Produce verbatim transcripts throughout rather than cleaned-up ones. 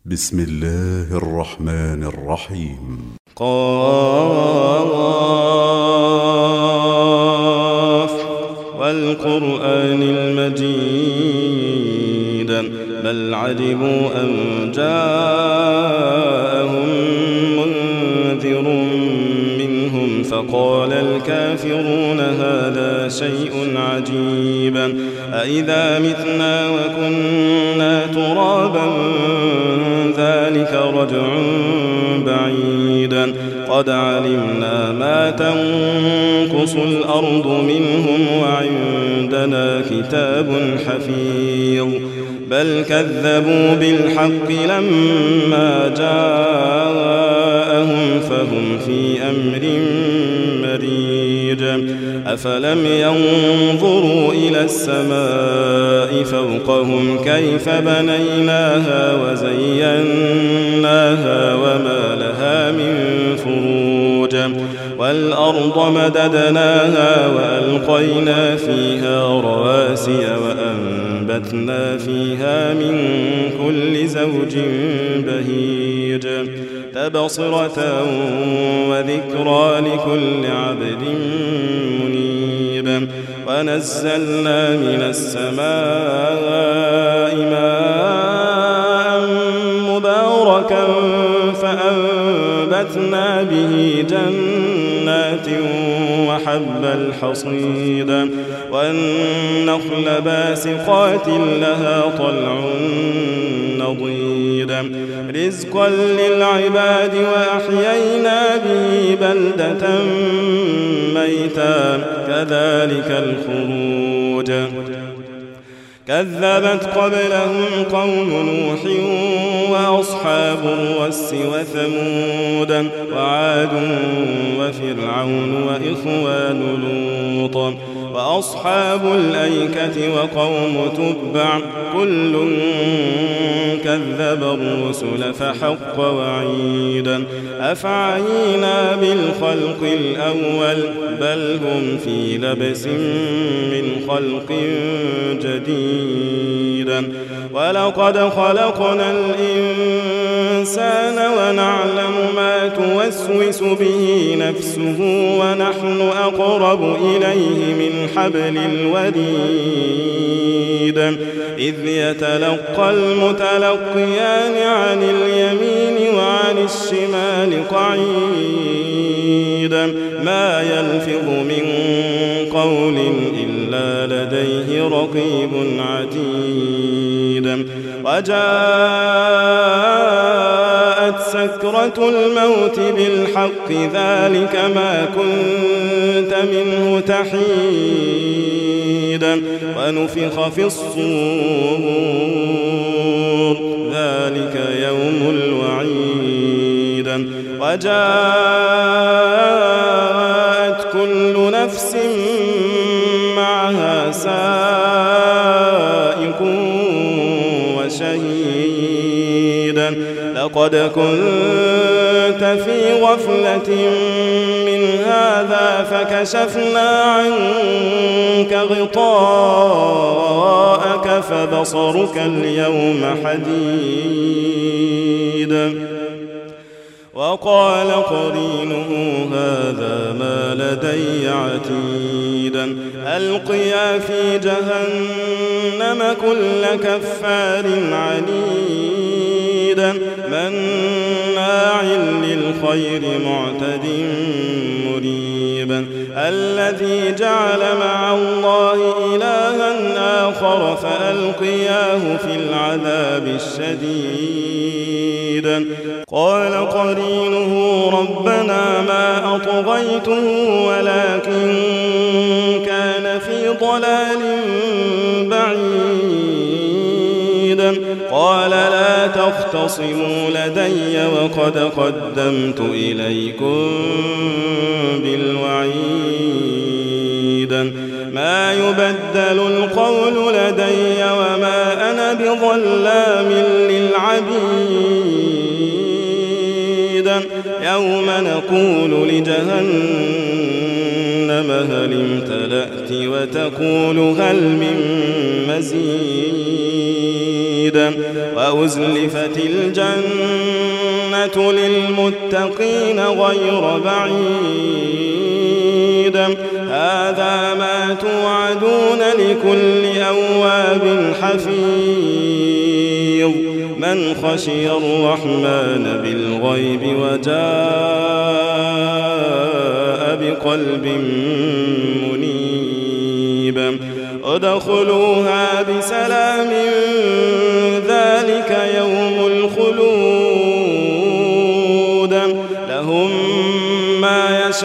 بسم الله الرحمن الرحيم. قاف والقرآن المجيد بل عجبوا أن جاءهم منذر منهم فقال الكافرون هذا شيء عجيب أإذا متنا وكنا ترابا ذلك رجع بعيدا قد علمنا ما تنقص الأرض منهم وعندنا كتاب حفيظ بل كذبوا بالحق لما جاءهم فهم في أمر مريج أفلم ينظروا إلى السماء فوقهم كيف بنيناها وزيناها وما لها من فروج والأرض مددناها وألقينا فيها رواسي وأنبتنا فيها من كل زوج بهيج تبصرة وذكرى لكل عبد منيب ونزلنا من السماء ماء مباركا فأنبتنا به جنات وحب الحصيد والنخل باسقات لها طلع نضيد رزقا للعباد وأحيينا به بلدة ميتا كذلك الخروج كذبت قبلهم قوم نوح وأصحاب الرس وثمود وعاد وفرعون وإخوان لوط وأصحاب الأيكة وقوم تبع كل كذب الرسل فحق وعيدا أفعينا بالخلق الأول بل هم في لبس من خلق جديد ولقد خلقنا الإنسان ونعلم ما توسوس به نفسه ونحن أقرب إليه من حبل الوريد إذ يتلقى المتلقيان عن اليمين وعن الشمال قعيد ما يلفظ من قول إلا لديه رقيب عتيد وجاءت سكرة الموت بالحق ذلك ما كنت منه تحيد ونفخ في الصور ذلك يوم الوعيد وجاءت كل نفس معها سائق وشهيد لقد كنت في غفلة من هذا فكشفنا عنك غطاءك فبصرك اليوم حديد وقال قرينه هذا ما لدي عتيدا ألقيا في جهنم كل كفار عنيد مناع للخير معتد مريب الذي جعل مع الله إلها آخر فألقياه في العذاب الشديد قال قرينه ربنا ما أطغيته ولكن كان في ضلال بعيد قال لا تختصموا لدي وقد قدمت إليكم بالوعيد ما يبدل القول لدي وما أنا بظلام للعبيد يوم نقول لجهنم هل امتلأت وتقول هل من مزيد وأزلفت الجنة للمتقين غير بعيد هذا ما توعدون لكل أواب حفيظ من خشي الرحمن بالغيب وجاء بقلب منيب ادخلوها بسلام ذلك يوم الخلود لهم ما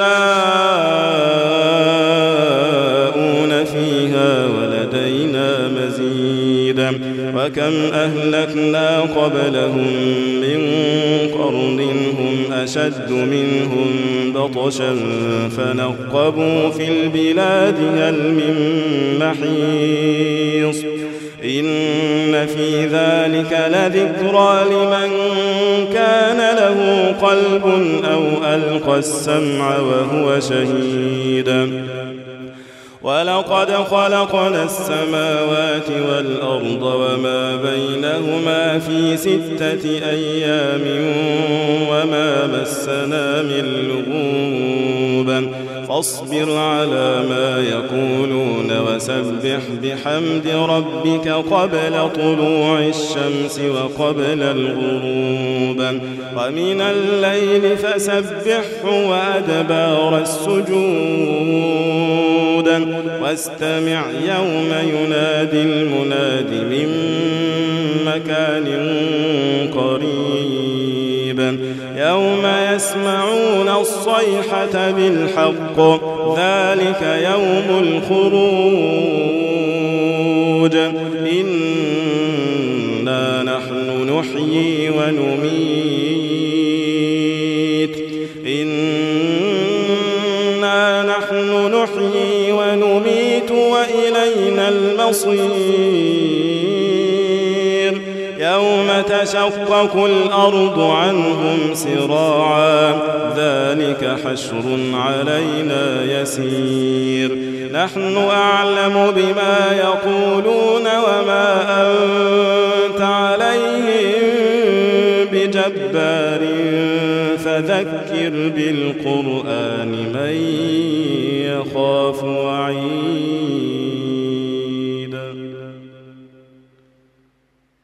يشاءون فيها ولدينا مزيد وكم أهلكنا قبلهم من قرن هم أشد منهم بطشا فنقبوا في البلاد هل من محيص إن في ذلك لذكرى لمن كان له قلب أو ألقى السمع وهو شهيد ولقد خلقنا السماوات والأرض وما بينهما في ستة أيام وما مسنا من لغوب فاصبر على ما يقولون وسبح بحمد ربك قبل طلوع الشمس وقبل الغروب ومن الليل فسبحه وأدبار السجود واستمع يوم ينادي المناد من مكان قريب يوم يسمعون الصيحة بالحق ذلك يوم الخروج إنا نحن نحيي ونميت إنا نحن نحيي ونميت وإلينا المصير يوم تشقق الأرض عنهم سراعا ذلك حشر علينا يسير نحن أعلم بما يقولون وما أنت عليهم بجبار فذكر بالقرآن من يخاف وعيد